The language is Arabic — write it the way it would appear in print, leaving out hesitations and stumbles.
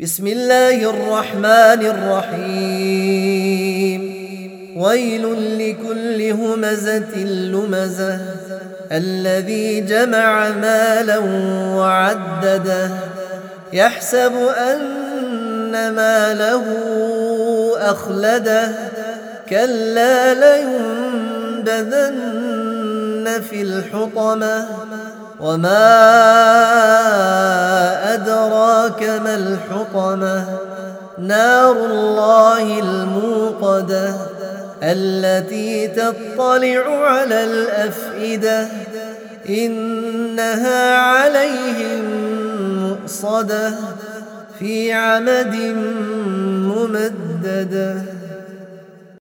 بسم الله الرحمن الرحيم ويل لكل همزة لمزة الذي جمع مالا وعدده يحسب أن ماله أخلده كلا لينبذن في الحطمة وما أدراك ما الحطمة نار الله الموقدة التي تطلع على الأفئدة إنها عليهم مؤصدة في عمد ممددة.